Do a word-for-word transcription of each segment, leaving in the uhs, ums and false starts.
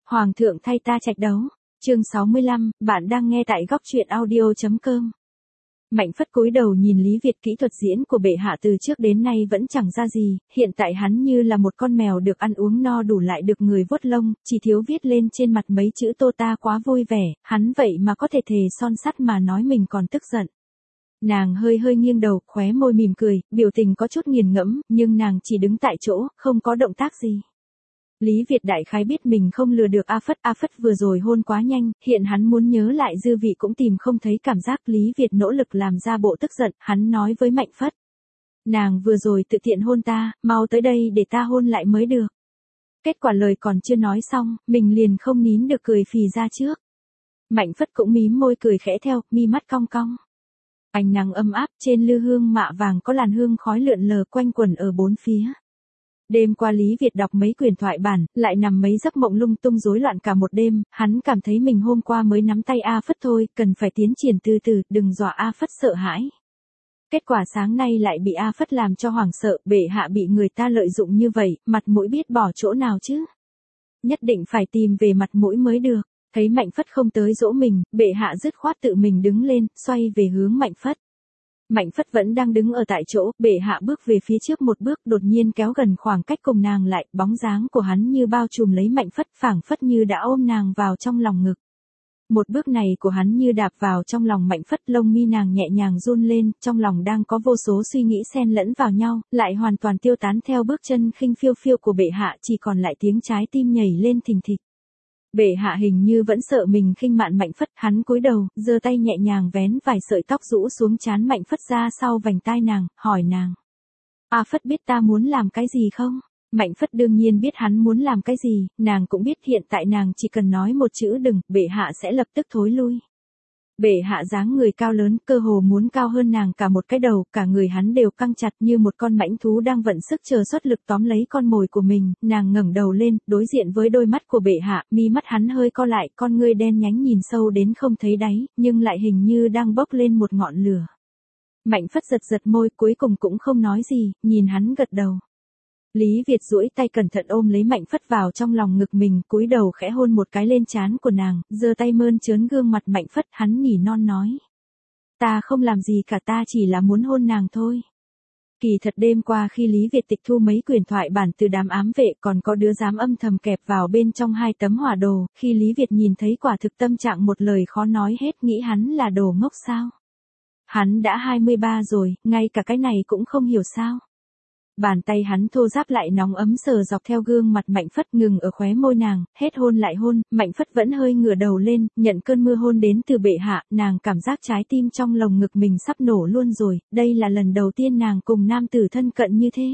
Hoàng thượng thay ta trạch đấu. Chương sáu mươi lăm, bạn đang nghe tại góc truyện audio chấm com. Mạnh Phất cúi đầu nhìn Lý Việt, kỹ thuật diễn của bệ hạ từ trước đến nay vẫn chẳng ra gì, hiện tại hắn như là một con mèo được ăn uống no đủ lại được người vuốt lông, chỉ thiếu viết lên trên mặt mấy chữ tô ta quá vui vẻ, hắn vậy mà có thể thề son sắt mà nói mình còn tức giận. Nàng hơi hơi nghiêng đầu, khóe môi mỉm cười, biểu tình có chút nghiền ngẫm, nhưng nàng chỉ đứng tại chỗ, không có động tác gì. Lý Việt đại khái biết mình không lừa được A Phất, A Phất vừa rồi hôn quá nhanh, hiện hắn muốn nhớ lại dư vị cũng tìm không thấy cảm giác. Lý Việt nỗ lực làm ra bộ tức giận, hắn nói với Mạnh Phất. Nàng vừa rồi tự tiện hôn ta, mau tới đây để ta hôn lại mới được. Kết quả lời còn chưa nói xong, mình liền không nín được cười phì ra trước. Mạnh Phất cũng mím môi cười khẽ theo, mi mắt cong cong. Ánh nắng ấm áp, trên lư hương mạ vàng có làn hương khói lượn lờ quanh quẩn ở bốn phía. Đêm qua Lý Việt đọc mấy quyển thoại bản, lại nằm mấy giấc mộng lung tung rối loạn cả một đêm, hắn cảm thấy mình hôm qua mới nắm tay A Phất thôi, cần phải tiến triển từ từ, đừng dọa A Phất sợ hãi. Kết quả sáng nay lại bị A Phất làm cho hoảng sợ, bệ hạ bị người ta lợi dụng như vậy, mặt mũi biết bỏ chỗ nào chứ. Nhất định phải tìm về mặt mũi mới được. Thấy Mạnh Phất không tới dỗ mình, bệ hạ dứt khoát tự mình đứng lên, xoay về hướng Mạnh Phất. Mạnh Phất vẫn đang đứng ở tại chỗ, bệ hạ bước về phía trước một bước, đột nhiên kéo gần khoảng cách cùng nàng lại, bóng dáng của hắn như bao trùm lấy Mạnh Phất, phảng phất như đã ôm nàng vào trong lòng ngực. Một bước này của hắn như đạp vào trong lòng Mạnh Phất, lông mi nàng nhẹ nhàng run lên, trong lòng đang có vô số suy nghĩ xen lẫn vào nhau, lại hoàn toàn tiêu tán theo bước chân khinh phiêu phiêu của bệ hạ, chỉ còn lại tiếng trái tim nhảy lên thình thịch. Bệ hạ hình như vẫn sợ mình khinh mạn Mạnh Phất, hắn cúi đầu, giơ tay nhẹ nhàng vén vài sợi tóc rũ xuống trán Mạnh Phất ra sau vành tai nàng, hỏi nàng. A Phất biết ta muốn làm cái gì không? Mạnh Phất đương nhiên biết hắn muốn làm cái gì, nàng cũng biết hiện tại nàng chỉ cần nói một chữ đừng, bệ hạ sẽ lập tức thối lui. Bệ hạ dáng người cao lớn, cơ hồ muốn cao hơn nàng cả một cái đầu, cả người hắn đều căng chặt như một con mãnh thú đang vận sức chờ xuất lực tóm lấy con mồi của mình, nàng ngẩng đầu lên, đối diện với đôi mắt của bệ hạ, mi mắt hắn hơi co lại, con ngươi đen nhánh nhìn sâu đến không thấy đáy, nhưng lại hình như đang bốc lên một ngọn lửa. Mạnh Phất giật giật môi, cuối cùng cũng không nói gì, nhìn hắn gật đầu. Lý Việt duỗi tay cẩn thận ôm lấy Mạnh Phất vào trong lòng ngực mình, cúi đầu khẽ hôn một cái lên trán của nàng, giơ tay mơn trớn gương mặt Mạnh Phất, hắn nỉ non nói. Ta không làm gì cả, ta chỉ là muốn hôn nàng thôi. Kỳ thật đêm qua khi Lý Việt tịch thu mấy quyển thoại bản từ đám ám vệ, còn có đứa dám âm thầm kẹp vào bên trong hai tấm hỏa đồ, khi Lý Việt nhìn thấy quả thực tâm trạng một lời khó nói hết, nghĩ hắn là đồ ngốc sao. Hắn đã hai mươi ba rồi, ngay cả cái này cũng không hiểu sao. Bàn tay hắn thô ráp lại nóng ấm sờ dọc theo gương mặt Mạnh Phất, ngừng ở khóe môi nàng, hết hôn lại hôn, Mạnh Phất vẫn hơi ngửa đầu lên, nhận cơn mưa hôn đến từ bệ hạ, nàng cảm giác trái tim trong lồng ngực mình sắp nổ luôn rồi, đây là lần đầu tiên nàng cùng nam tử thân cận như thế.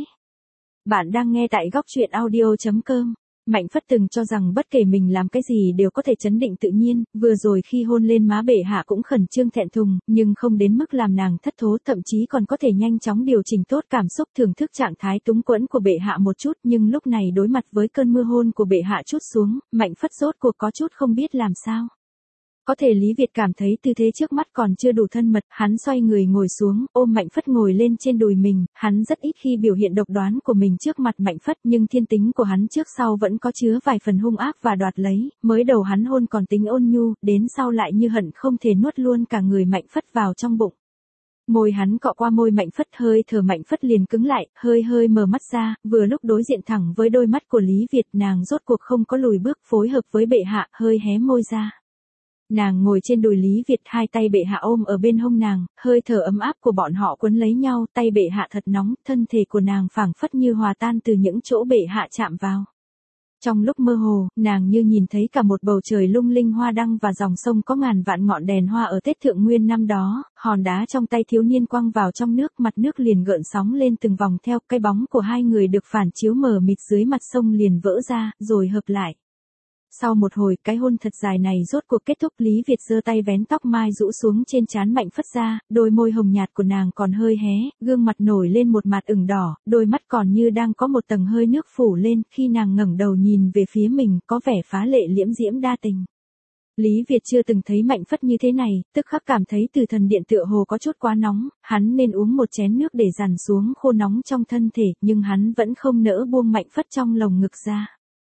Bạn đang nghe tại góc truyện audio chấm com. Mạnh Phất từng cho rằng bất kể mình làm cái gì đều có thể trấn định tự nhiên, vừa rồi khi hôn lên má bệ hạ cũng khẩn trương thẹn thùng, nhưng không đến mức làm nàng thất thố, thậm chí còn có thể nhanh chóng điều chỉnh tốt cảm xúc, thưởng thức trạng thái túng quẫn của bệ hạ một chút, nhưng lúc này đối mặt với cơn mưa hôn của bệ hạ trút xuống, Mạnh Phất rốt cuộc có chút không biết làm sao. Có thể Lý Việt cảm thấy tư thế trước mắt còn chưa đủ thân mật, hắn xoay người ngồi xuống, ôm Mạnh Phất ngồi lên trên đùi mình, hắn rất ít khi biểu hiện độc đoán của mình trước mặt Mạnh Phất, nhưng thiên tính của hắn trước sau vẫn có chứa vài phần hung ác và đoạt lấy, mới đầu hắn hôn còn tính ôn nhu, đến sau lại như hận không thể nuốt luôn cả người Mạnh Phất vào trong bụng. Môi hắn cọ qua môi Mạnh Phất, hơi thở Mạnh Phất liền cứng lại, hơi hơi mở mắt ra, vừa lúc đối diện thẳng với đôi mắt của Lý Việt, nàng rốt cuộc không có lùi bước, phối hợp với bệ hạ, hơi hé môi ra. Nàng ngồi trên đùi Lý Việt, hai tay bệ hạ ôm ở bên hông nàng, hơi thở ấm áp của bọn họ quấn lấy nhau, tay bệ hạ thật nóng, thân thể của nàng phảng phất như hòa tan từ những chỗ bệ hạ chạm vào. Trong lúc mơ hồ, nàng như nhìn thấy cả một bầu trời lung linh hoa đăng và dòng sông có ngàn vạn ngọn đèn hoa ở Tết Thượng Nguyên năm đó, hòn đá trong tay thiếu niên quăng vào trong nước, mặt nước liền gợn sóng lên từng vòng theo, cái bóng của hai người được phản chiếu mờ mịt dưới mặt sông liền vỡ ra, rồi hợp lại. Sau một hồi, cái hôn thật dài này rốt cuộc kết thúc, Lý Việt giơ tay vén tóc mai rũ xuống trên trán Mạnh Phất ra, đôi môi hồng nhạt của nàng còn hơi hé, gương mặt nổi lên một mặt ửng đỏ, đôi mắt còn như đang có một tầng hơi nước phủ lên, khi nàng ngẩng đầu nhìn về phía mình, có vẻ phá lệ liễm diễm đa tình. Lý Việt chưa từng thấy Mạnh Phất như thế này, tức khắc cảm thấy từ thần điện tựa hồ có chút quá nóng, hắn nên uống một chén nước để dằn xuống khô nóng trong thân thể, nhưng hắn vẫn không nỡ buông Mạnh Phất trong lồng ngực ra.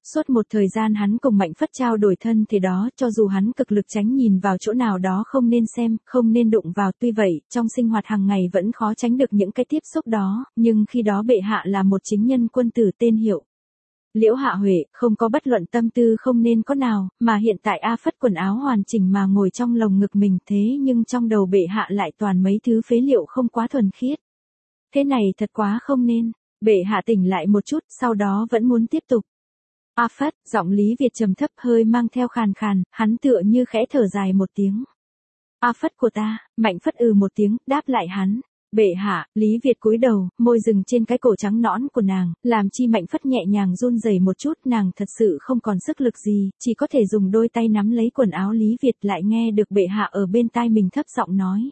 Suốt một thời gian hắn cùng Mạnh Phất trao đổi thân thì đó, cho dù hắn cực lực tránh nhìn vào chỗ nào đó không nên xem, không nên đụng vào, tuy vậy, trong sinh hoạt hàng ngày vẫn khó tránh được những cái tiếp xúc đó, nhưng khi đó bệ hạ là một chính nhân quân tử tên Hiệu Liễu Hạ Huệ, không có bất luận tâm tư không nên có nào, mà hiện tại A Phất quần áo hoàn chỉnh mà ngồi trong lồng ngực mình, thế nhưng trong đầu bệ hạ lại toàn mấy thứ phế liệu không quá thuần khiết. Thế này thật quá không nên. Bệ hạ tỉnh lại một chút, sau đó vẫn muốn tiếp tục. A Phất, giọng Lý Việt trầm thấp hơi mang theo khàn khàn, hắn tựa như khẽ thở dài một tiếng. A Phất của ta, Mạnh Phất ừ một tiếng, đáp lại hắn. Bệ hạ, Lý Việt cúi đầu, môi dừng trên cái cổ trắng nõn của nàng, làm chi Mạnh Phất nhẹ nhàng run rẩy một chút, nàng thật sự không còn sức lực gì, chỉ có thể dùng đôi tay nắm lấy quần áo Lý Việt, lại nghe được bệ hạ ở bên tai mình thấp giọng nói.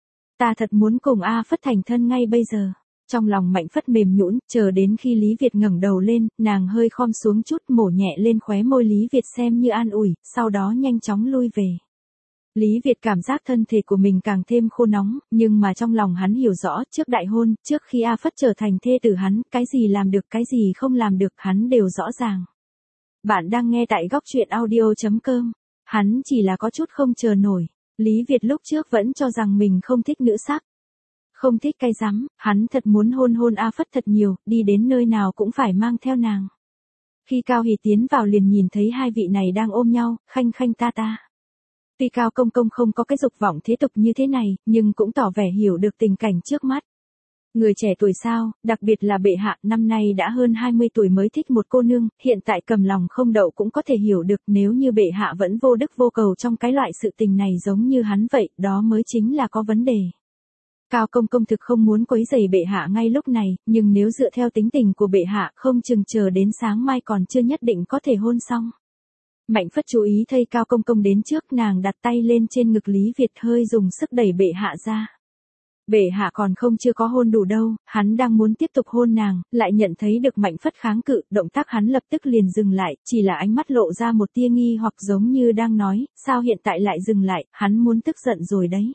Ta thật muốn cùng A Phất thành thân ngay bây giờ. Trong lòng Mạnh Phất mềm nhũn, chờ đến khi Lý Việt ngẩng đầu lên, nàng hơi khom xuống chút, mổ nhẹ lên khóe môi Lý Việt xem như an ủi, sau đó nhanh chóng lui về. Lý Việt cảm giác thân thể của mình càng thêm khô nóng, nhưng mà trong lòng hắn hiểu rõ, trước đại hôn, trước khi A Phất trở thành thê tử hắn, cái gì làm được, cái gì không làm được, hắn đều rõ ràng. Bạn đang nghe tại góc truyện audio chấm com. Hắn chỉ là có chút không chờ nổi. Lý Việt lúc trước vẫn cho rằng mình không thích nữ sắc. Không thích cay rắm, hắn thật muốn hôn hôn A Phất thật nhiều, đi đến nơi nào cũng phải mang theo nàng. Khi Cao Hỷ tiến vào liền nhìn thấy hai vị này đang ôm nhau, khanh khanh ta ta. Tuy Cao Công Công không có cái dục vọng thế tục như thế này, nhưng cũng tỏ vẻ hiểu được tình cảnh trước mắt. Người trẻ tuổi sao, đặc biệt là bệ hạ, năm nay đã hơn hai mươi tuổi mới thích một cô nương, hiện tại cầm lòng không đậu cũng có thể hiểu được, nếu như bệ hạ vẫn vô đức vô cầu trong cái loại sự tình này giống như hắn vậy, đó mới chính là có vấn đề. Cao Công Công thực không muốn quấy rầy bệ hạ ngay lúc này, nhưng nếu dựa theo tính tình của bệ hạ, không chừng chờ đến sáng mai còn chưa nhất định có thể hôn xong. Mạnh Phất chú ý thấy Cao Công Công đến trước, nàng đặt tay lên trên ngực Lý Việt hơi dùng sức đẩy bệ hạ ra. Bệ hạ còn không chưa có hôn đủ đâu, hắn đang muốn tiếp tục hôn nàng, lại nhận thấy được Mạnh Phất kháng cự, động tác hắn lập tức liền dừng lại, chỉ là ánh mắt lộ ra một tia nghi hoặc giống như đang nói, sao hiện tại lại dừng lại, hắn muốn tức giận rồi đấy.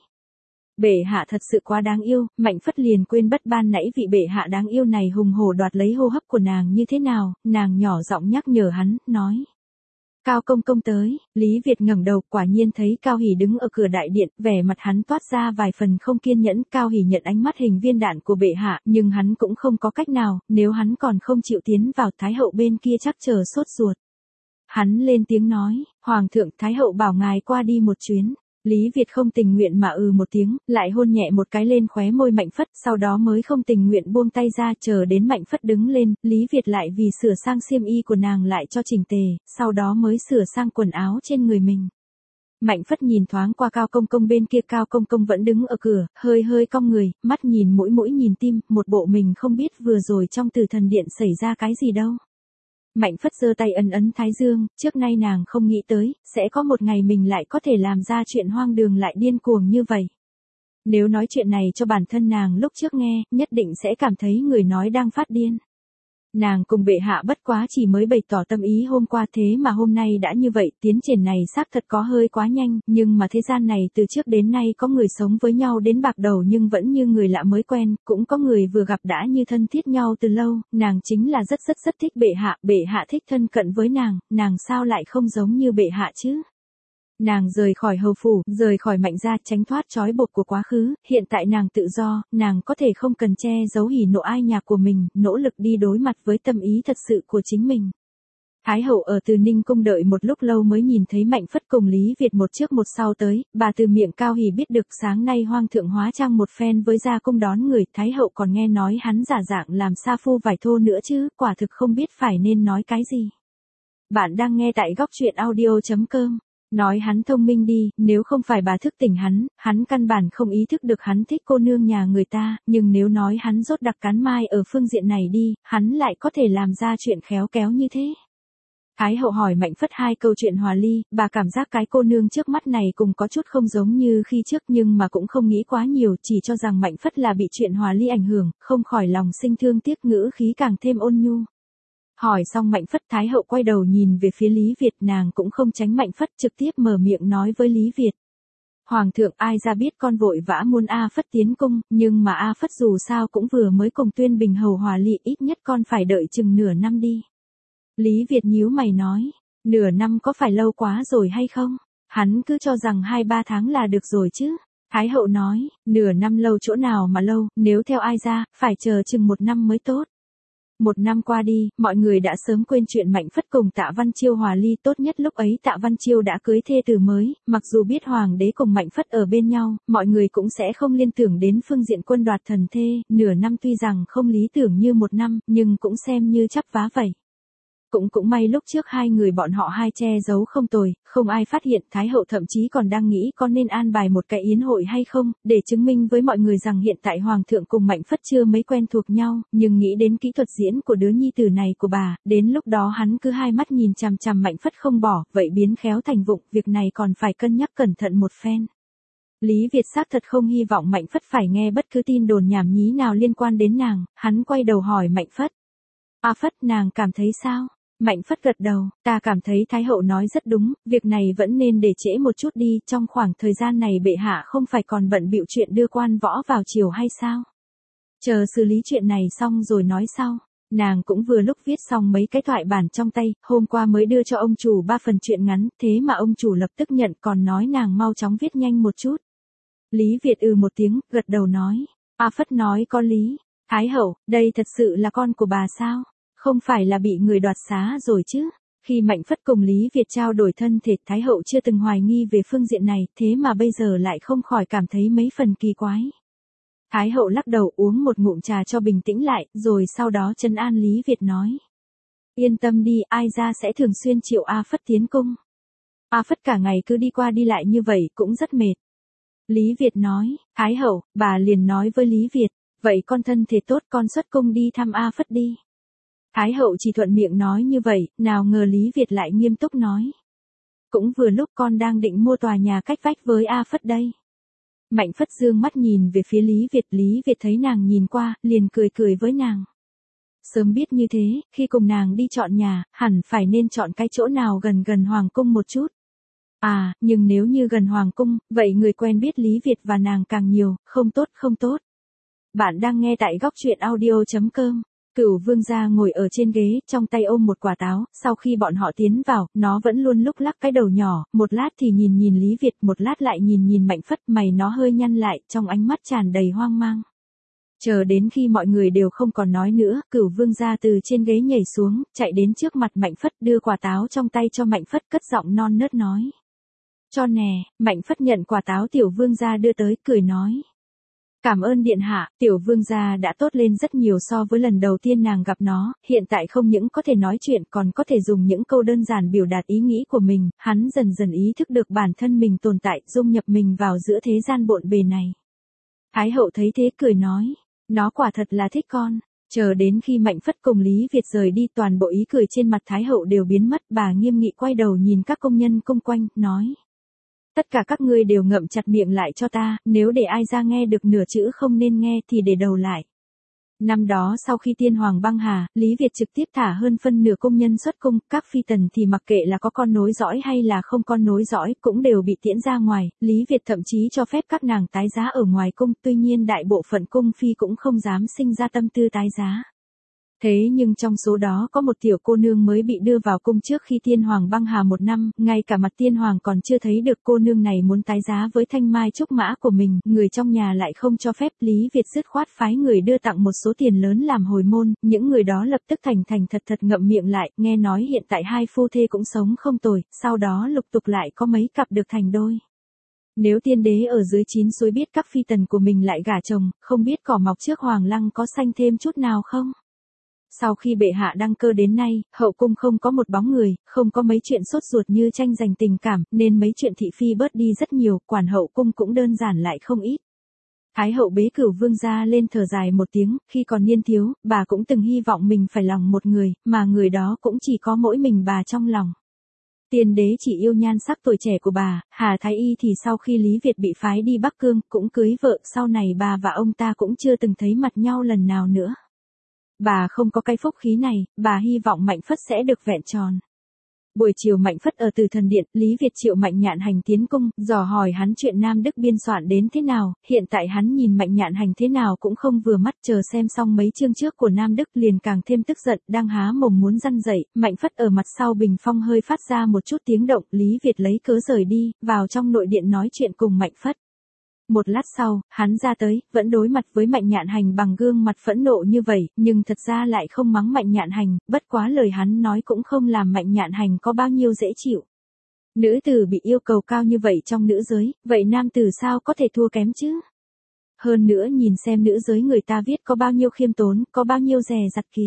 Bệ hạ thật sự quá đáng yêu, Mạnh Phất liền quên bất ban nãy vị bệ hạ đáng yêu này hùng hổ đoạt lấy hô hấp của nàng như thế nào, nàng nhỏ giọng nhắc nhở hắn, nói. Cao Công Công tới, Lý Việt ngẩng đầu, quả nhiên thấy Cao Hỷ đứng ở cửa đại điện, vẻ mặt hắn toát ra vài phần không kiên nhẫn, Cao Hỷ nhận ánh mắt hình viên đạn của bệ hạ, nhưng hắn cũng không có cách nào, nếu hắn còn không chịu tiến vào, Thái hậu bên kia chắc chờ sốt ruột. Hắn lên tiếng nói, Hoàng thượng, Thái hậu bảo ngài qua đi một chuyến. Lý Việt không tình nguyện mà ừ một tiếng, lại hôn nhẹ một cái lên khóe môi Mạnh Phất, sau đó mới không tình nguyện buông tay ra, chờ đến Mạnh Phất đứng lên, Lý Việt lại vì sửa sang xiêm y của nàng lại cho chỉnh tề, sau đó mới sửa sang quần áo trên người mình. Mạnh Phất nhìn thoáng qua Cao Công Công bên kia, Cao Công Công vẫn đứng ở cửa, hơi hơi cong người, mắt nhìn mũi mũi nhìn tim, một bộ mình không biết vừa rồi trong Tử Thần Điện xảy ra cái gì đâu. Mạnh Phất giơ tay ấn ấn thái dương, trước nay nàng không nghĩ tới, sẽ có một ngày mình lại có thể làm ra chuyện hoang đường lại điên cuồng như vậy. Nếu nói chuyện này cho bản thân nàng lúc trước nghe, nhất định sẽ cảm thấy người nói đang phát điên. Nàng cùng bệ hạ bất quá chỉ mới bày tỏ tâm ý hôm qua, thế mà hôm nay đã như vậy, tiến triển này xác thật có hơi quá nhanh, nhưng mà thế gian này từ trước đến nay có người sống với nhau đến bạc đầu nhưng vẫn như người lạ mới quen, cũng có người vừa gặp đã như thân thiết nhau từ lâu, nàng chính là rất rất rất thích bệ hạ, bệ hạ thích thân cận với nàng, nàng sao lại không giống như bệ hạ chứ? Nàng rời khỏi hầu phủ, rời khỏi Mạnh gia, tránh thoát trói buộc của quá khứ, hiện tại nàng tự do, nàng có thể không cần che giấu hỉ nộ ai nhạc của mình, nỗ lực đi đối mặt với tâm ý thật sự của chính mình. Thái hậu ở Từ Ninh cung đợi một lúc lâu mới nhìn thấy Mạnh Phất cùng Lý Việt một trước một sau tới, bà từ miệng Cao Hỷ biết được sáng nay Hoàng thượng hóa trang một phen với ra cung đón người, Thái hậu còn nghe nói hắn giả dạng làm sa phu vải thô nữa chứ, quả thực không biết phải nên nói cái gì. Bạn đang nghe tại góc truyện audio chấm com. Nói hắn thông minh đi, nếu không phải bà thức tỉnh hắn, hắn căn bản không ý thức được hắn thích cô nương nhà người ta, nhưng nếu nói hắn rốt đặc cán mai ở phương diện này đi, hắn lại có thể làm ra chuyện khéo kéo như thế. Thái hậu hỏi Mạnh Phất hai câu chuyện hòa ly, bà cảm giác cái cô nương trước mắt này cùng có chút không giống như khi trước nhưng mà cũng không nghĩ quá nhiều, chỉ cho rằng Mạnh Phất là bị chuyện hòa ly ảnh hưởng, không khỏi lòng sinh thương tiếc, ngữ khí càng thêm ôn nhu. Hỏi xong Mạnh Phất, Thái hậu quay đầu nhìn về phía Lý Việt, nàng cũng không tránh Mạnh Phất, trực tiếp mở miệng nói với Lý Việt. Hoàng thượng, ai ra biết con vội vã muốn A Phất tiến cung, nhưng mà A Phất dù sao cũng vừa mới cùng Tuyên Bình hầu hòa ly, ít nhất con phải đợi chừng nửa năm đi. Lý Việt nhíu mày nói, nửa năm có phải lâu quá rồi hay không? Hắn cứ cho rằng hai ba tháng là được rồi chứ. Thái hậu nói, nửa năm lâu chỗ nào mà lâu, nếu theo ai ra, phải chờ chừng một năm mới tốt. Một năm qua đi, mọi người đã sớm quên chuyện Mạnh Phất cùng Tạ Văn Chiêu hòa ly, tốt nhất lúc ấy Tạ Văn Chiêu đã cưới thê tử mới, mặc dù biết hoàng đế cùng Mạnh Phất ở bên nhau, mọi người cũng sẽ không liên tưởng đến phương diện quân đoạt thần thê, nửa năm tuy rằng không lý tưởng như một năm, nhưng cũng xem như chắp vá vậy. Cũng cũng may lúc trước hai người bọn họ hai che giấu không tồi, không ai phát hiện. Thái hậu thậm chí còn đang nghĩ có nên an bài một cái yến hội hay không, để chứng minh với mọi người rằng hiện tại hoàng thượng cùng Mạnh Phất chưa mấy quen thuộc nhau, nhưng nghĩ đến kỹ thuật diễn của đứa nhi tử này của bà, đến lúc đó hắn cứ hai mắt nhìn chằm chằm Mạnh Phất không bỏ, vậy biến khéo thành vụng, việc này còn phải cân nhắc cẩn thận một phen. Lý Việt xác thật không hy vọng Mạnh Phất phải nghe bất cứ tin đồn nhảm nhí nào liên quan đến nàng, hắn quay đầu hỏi Mạnh Phất. A Phất, nàng cảm thấy sao? Mạnh Phất gật đầu, ta cảm thấy Thái hậu nói rất đúng, việc này vẫn nên để trễ một chút đi, trong khoảng thời gian này bệ hạ không phải còn bận bịu chuyện đưa quan võ vào triều hay sao? Chờ xử lý chuyện này xong rồi nói sau. Nàng cũng vừa lúc viết xong mấy cái thoại bản trong tay, hôm qua mới đưa cho ông chủ ba phần truyện ngắn, thế mà ông chủ lập tức nhận còn nói nàng mau chóng viết nhanh một chút. Lý Việt ừ một tiếng, gật đầu nói, A Phất nói có lý. Thái hậu, đây thật sự là con của bà sao? Không phải là bị người đoạt xá rồi chứ? Khi Mạnh Phất cùng Lý Việt trao đổi thân thể, Thái hậu chưa từng hoài nghi về phương diện này, thế mà bây giờ lại không khỏi cảm thấy mấy phần kỳ quái. Thái hậu lắc đầu uống một ngụm trà cho bình tĩnh lại, rồi sau đó trấn an Lý Việt nói. Yên tâm đi, ai ra sẽ thường xuyên triệu A Phất tiến cung. A Phất cả ngày cứ đi qua đi lại như vậy cũng rất mệt. Lý Việt nói, Thái hậu, bà liền nói với Lý Việt, vậy con thân thể tốt con xuất cung đi thăm A Phất đi. Thái hậu chỉ thuận miệng nói như vậy, nào ngờ Lý Việt lại nghiêm túc nói. Cũng vừa lúc con đang định mua tòa nhà cách vách với A Phất đây. Mạnh Phất dương mắt nhìn về phía Lý Việt, Lý Việt thấy nàng nhìn qua, liền cười cười với nàng. Sớm biết như thế, khi cùng nàng đi chọn nhà, hẳn phải nên chọn cái chỗ nào gần gần Hoàng cung một chút. À, nhưng nếu như gần Hoàng cung, vậy người quen biết Lý Việt và nàng càng nhiều, không tốt không tốt. Bạn đang nghe tại góc truyện audio chấm com. Cửu vương gia ngồi ở trên ghế, trong tay ôm một quả táo, sau khi bọn họ tiến vào, nó vẫn luôn lúc lắc cái đầu nhỏ, một lát thì nhìn nhìn Lý Việt, một lát lại nhìn nhìn Mạnh Phất, mày nó hơi nhăn lại, trong ánh mắt tràn đầy hoang mang. Chờ đến khi mọi người đều không còn nói nữa, Cửu vương gia từ trên ghế nhảy xuống, chạy đến trước mặt Mạnh Phất đưa quả táo trong tay cho Mạnh Phất, cất giọng non nớt nói. Cho nè. Mạnh Phất nhận quả táo tiểu vương gia đưa tới, cười nói. Cảm ơn điện hạ, tiểu vương gia đã tốt lên rất nhiều so với lần đầu tiên nàng gặp nó, hiện tại không những có thể nói chuyện còn có thể dùng những câu đơn giản biểu đạt ý nghĩ của mình, hắn dần dần ý thức được bản thân mình tồn tại, dung nhập mình vào giữa thế gian bộn bề này. Thái hậu thấy thế cười nói, nó quả thật là thích con. Chờ đến khi Mạnh Phất cùng Lý Việt rời đi, toàn bộ ý cười trên mặt Thái hậu đều biến mất, bà nghiêm nghị quay đầu nhìn các công nhân cung quanh, nói. Tất cả các ngươi đều ngậm chặt miệng lại cho ta, nếu để ai ra nghe được nửa chữ không nên nghe thì để đầu lại. Năm đó sau khi tiên hoàng băng hà, Lý Việt trực tiếp thả hơn phân nửa công nhân xuất cung, các phi tần thì mặc kệ là có con nối dõi hay là không con nối dõi cũng đều bị tiễn ra ngoài, Lý Việt thậm chí cho phép các nàng tái giá ở ngoài cung, tuy nhiên đại bộ phận cung phi cũng không dám sinh ra tâm tư tái giá. Thế nhưng trong số đó có một tiểu cô nương mới bị đưa vào cung trước khi tiên hoàng băng hà một năm, ngay cả mặt tiên hoàng còn chưa thấy được cô nương này muốn tái giá với thanh mai trúc mã của mình, người trong nhà lại không cho phép, Lý Việt dứt khoát phái người đưa tặng một số tiền lớn làm hồi môn, những người đó lập tức thành thành thật thật ngậm miệng lại, nghe nói hiện tại hai phu thê cũng sống không tồi, sau đó lục tục lại có mấy cặp được thành đôi. Nếu tiên đế ở dưới chín suối biết các phi tần của mình lại gả chồng, không biết cỏ mọc trước hoàng lăng có xanh thêm chút nào không? Sau khi bệ hạ đăng cơ đến nay, hậu cung không có một bóng người, không có mấy chuyện sốt ruột như tranh giành tình cảm, nên mấy chuyện thị phi bớt đi rất nhiều, quản hậu cung cũng đơn giản lại không ít. Thái hậu bế Cửu vương gia lên thở dài một tiếng, khi còn niên thiếu, bà cũng từng hy vọng mình phải lòng một người, mà người đó cũng chỉ có mỗi mình bà trong lòng. Tiên đế chỉ yêu nhan sắc tuổi trẻ của bà, Hà Thái Y thì sau khi Lý Việt bị phái đi Bắc Cương, cũng cưới vợ, sau này bà và ông ta cũng chưa từng thấy mặt nhau lần nào nữa. Bà không có cái phúc khí này, bà hy vọng Mạnh Phất sẽ được vẹn tròn. Buổi chiều Mạnh Phất ở Từ Thần Điện, Lý Việt triệu Mạnh Nhạn Hành tiến cung, dò hỏi hắn chuyện Nam Đức biên soạn đến thế nào, hiện tại hắn nhìn Mạnh Nhạn Hành thế nào cũng không vừa mắt, chờ xem xong mấy chương trước của Nam Đức liền càng thêm tức giận, đang há mồm muốn răn dậy, Mạnh Phất ở mặt sau bình phong hơi phát ra một chút tiếng động, Lý Việt lấy cớ rời đi, vào trong nội điện nói chuyện cùng Mạnh Phất. Một lát sau, hắn ra tới, vẫn đối mặt với Mạnh Nhạn Hành bằng gương mặt phẫn nộ như vậy, nhưng thật ra lại không mắng Mạnh Nhạn Hành, bất quá lời hắn nói cũng không làm Mạnh Nhạn Hành có bao nhiêu dễ chịu. Nữ tử bị yêu cầu cao như vậy trong nữ giới, vậy nam tử sao có thể thua kém chứ? Hơn nữa nhìn xem nữ giới người ta viết có bao nhiêu khiêm tốn, có bao nhiêu dè dặt kìa.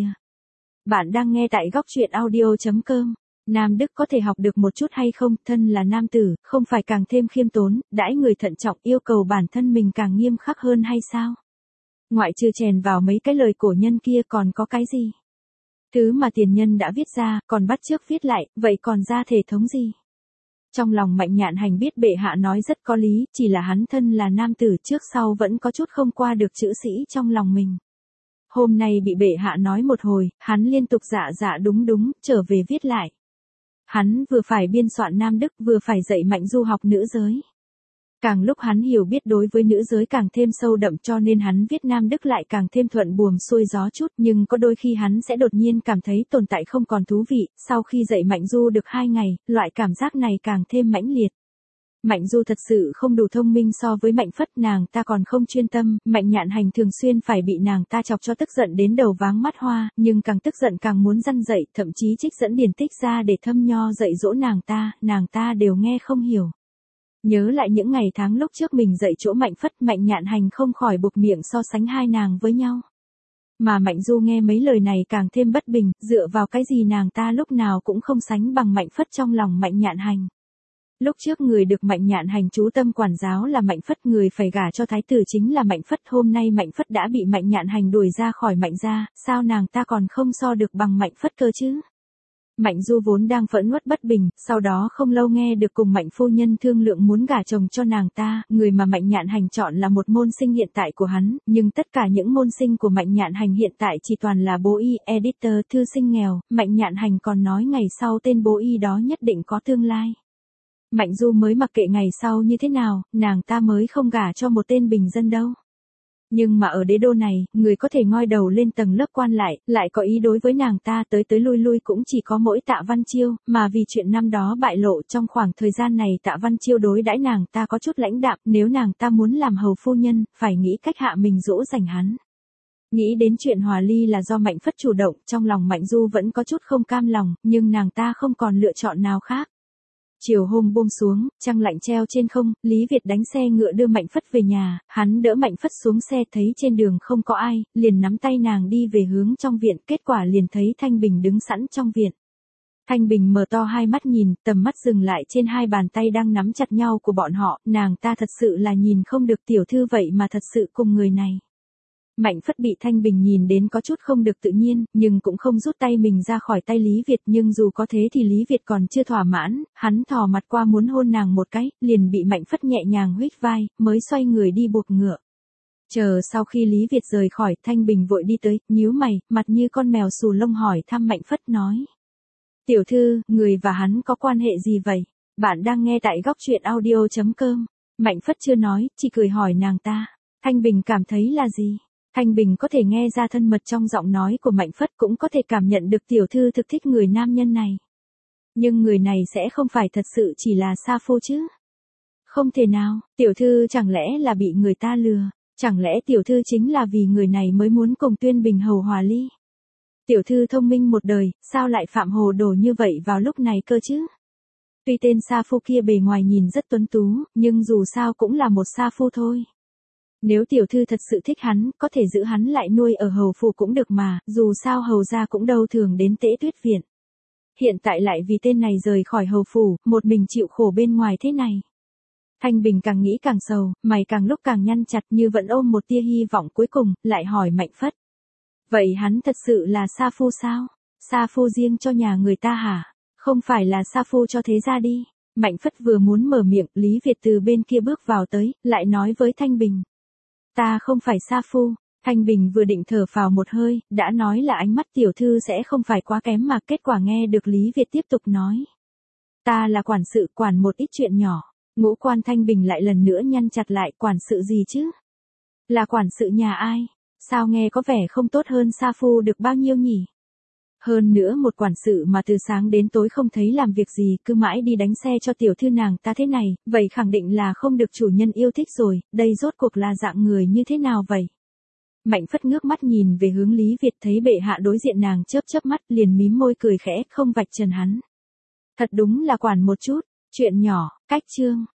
Bạn đang nghe tại góc truyện audio chấm com. Nam Đức có thể học được một chút hay không, thân là nam tử, không phải càng thêm khiêm tốn, đãi người thận trọng yêu cầu bản thân mình càng nghiêm khắc hơn hay sao? Ngoại trừ chèn vào mấy cái lời cổ nhân kia còn có cái gì? Thứ mà tiền nhân đã viết ra, còn bắt chước viết lại, vậy còn ra thể thống gì? Trong lòng Mạnh Nhạn Hành biết bệ hạ nói rất có lý, chỉ là hắn thân là nam tử trước sau vẫn có chút không qua được chữ sĩ trong lòng mình. Hôm nay bị bệ hạ nói một hồi, hắn liên tục dạ dạ đúng đúng, trở về viết lại. Hắn vừa phải biên soạn Nam Đức vừa phải dạy Mạnh Du học nữ giới. Càng lúc hắn hiểu biết đối với nữ giới càng thêm sâu đậm cho nên hắn viết Nam Đức lại càng thêm thuận buồm xuôi gió chút, nhưng có đôi khi hắn sẽ đột nhiên cảm thấy tồn tại không còn thú vị, sau khi dạy Mạnh Du được hai ngày, loại cảm giác này càng thêm mãnh liệt. Mạnh Du thật sự không đủ thông minh so với Mạnh Phất, nàng ta còn không chuyên tâm, Mạnh Nhạn Hành thường xuyên phải bị nàng ta chọc cho tức giận đến đầu váng mắt hoa, nhưng càng tức giận càng muốn răn dậy, thậm chí trích dẫn điển tích ra để thâm nho dạy dỗ nàng ta, nàng ta đều nghe không hiểu. Nhớ lại những ngày tháng lúc trước mình dạy chỗ Mạnh Phất, Mạnh Nhạn Hành không khỏi buộc miệng so sánh hai nàng với nhau. Mà Mạnh Du nghe mấy lời này càng thêm bất bình, dựa vào cái gì nàng ta lúc nào cũng không sánh bằng Mạnh Phất trong lòng Mạnh Nhạn Hành. Lúc trước người được Mạnh Nhạn Hành chú tâm quản giáo là Mạnh Phất, người phải gả cho thái tử chính là Mạnh Phất, hôm nay Mạnh Phất đã bị Mạnh Nhạn Hành đuổi ra khỏi Mạnh gia, sao nàng ta còn không so được bằng Mạnh Phất cơ chứ? Mạnh Du vốn đang phẫn uất bất bình, sau đó không lâu nghe được cùng Mạnh phu nhân thương lượng muốn gả chồng cho nàng ta, người mà Mạnh Nhạn Hành chọn là một môn sinh hiện tại của hắn, nhưng tất cả những môn sinh của Mạnh Nhạn Hành hiện tại chỉ toàn là bố y, editor, thư sinh nghèo, Mạnh Nhạn Hành còn nói ngày sau tên bố y đó nhất định có tương lai. Mạnh Du mới mặc kệ ngày sau như thế nào, nàng ta mới không gả cho một tên bình dân đâu. Nhưng mà ở đế đô này, người có thể ngoi đầu lên tầng lớp quan lại, lại có ý đối với nàng ta tới tới lui lui cũng chỉ có mỗi Tạ Văn Chiêu, mà vì chuyện năm đó bại lộ trong khoảng thời gian này Tạ Văn Chiêu đối đãi nàng ta có chút lãnh đạm, nếu nàng ta muốn làm hầu phu nhân, phải nghĩ cách hạ mình dỗ dành hắn. Nghĩ đến chuyện hòa ly là do Mạnh Phất chủ động, trong lòng Mạnh Du vẫn có chút không cam lòng, nhưng nàng ta không còn lựa chọn nào khác. Chiều hôm buông xuống, trăng lạnh treo trên không, Lý Việt đánh xe ngựa đưa Mạnh Phất về nhà, hắn đỡ Mạnh Phất xuống xe thấy trên đường không có ai, liền nắm tay nàng đi về hướng trong viện, kết quả liền thấy Thanh Bình đứng sẵn trong viện. Thanh Bình mở to hai mắt nhìn, tầm mắt dừng lại trên hai bàn tay đang nắm chặt nhau của bọn họ, nàng ta thật sự là nhìn không được tiểu thư vậy mà thật sự cùng người này. Mạnh Phất bị Thanh Bình nhìn đến có chút không được tự nhiên, nhưng cũng không rút tay mình ra khỏi tay Lý Việt, nhưng dù có thế thì Lý Việt còn chưa thỏa mãn, hắn thò mặt qua muốn hôn nàng một cái, liền bị Mạnh Phất nhẹ nhàng huých vai, mới xoay người đi buộc ngựa. Chờ sau khi Lý Việt rời khỏi, Thanh Bình vội đi tới, nhíu mày, mặt như con mèo xù lông hỏi thăm Mạnh Phất nói. Tiểu thư, người và hắn có quan hệ gì vậy? Bạn đang nghe tại góc truyện audio chấm com. Mạnh Phất chưa nói, chỉ cười hỏi nàng ta. Thanh Bình cảm thấy là gì? Thanh Bình có thể nghe ra thân mật trong giọng nói của Mạnh Phất, cũng có thể cảm nhận được tiểu thư thực thích người nam nhân này. Nhưng người này sẽ không phải thật sự chỉ là sa phu chứ? Không thể nào, tiểu thư chẳng lẽ là bị người ta lừa, chẳng lẽ tiểu thư chính là vì người này mới muốn cùng Tuyên Bình hầu hòa ly? Tiểu thư thông minh một đời, sao lại phạm hồ đồ như vậy vào lúc này cơ chứ? Tuy tên sa phu kia bề ngoài nhìn rất tuấn tú, nhưng dù sao cũng là một sa phu thôi. Nếu tiểu thư thật sự thích hắn, có thể giữ hắn lại nuôi ở hầu phủ cũng được mà, dù sao hầu gia cũng đâu thường đến Tễ Tuyết viện. Hiện tại lại vì tên này rời khỏi hầu phủ, một mình chịu khổ bên ngoài thế này. Thanh Bình càng nghĩ càng sầu, mày càng lúc càng nhăn chặt như vẫn ôm một tia hy vọng cuối cùng, lại hỏi Mạnh Phất. Vậy hắn thật sự là sa phu sao? Sa phu riêng cho nhà người ta hả? Không phải là sa phu cho thế gia đi. Mạnh Phất vừa muốn mở miệng, Lý Việt từ bên kia bước vào tới, lại nói với Thanh Bình. Ta không phải sa phu. Thanh Bình vừa định thở phào một hơi, đã nói là ánh mắt tiểu thư sẽ không phải quá kém mà kết quả nghe được Lý Việt tiếp tục nói. Ta là quản sự, quản một ít chuyện nhỏ. Ngũ quan Thanh Bình lại lần nữa nhăn chặt lại, quản sự gì chứ? Là quản sự nhà ai? Sao nghe có vẻ không tốt hơn Sa Phu được bao nhiêu nhỉ? Hơn nữa một quản sự mà từ sáng đến tối không thấy làm việc gì, cứ mãi đi đánh xe cho tiểu thư nàng ta thế này, vậy khẳng định là không được chủ nhân yêu thích rồi, đây rốt cuộc là dạng người như thế nào vậy? Mạnh Phất ngước mắt nhìn về hướng Lý Việt, thấy bệ hạ đối diện nàng chớp chớp mắt, liền mím môi cười khẽ, không vạch trần hắn. Thật đúng là quản một chút, chuyện nhỏ, cách chương.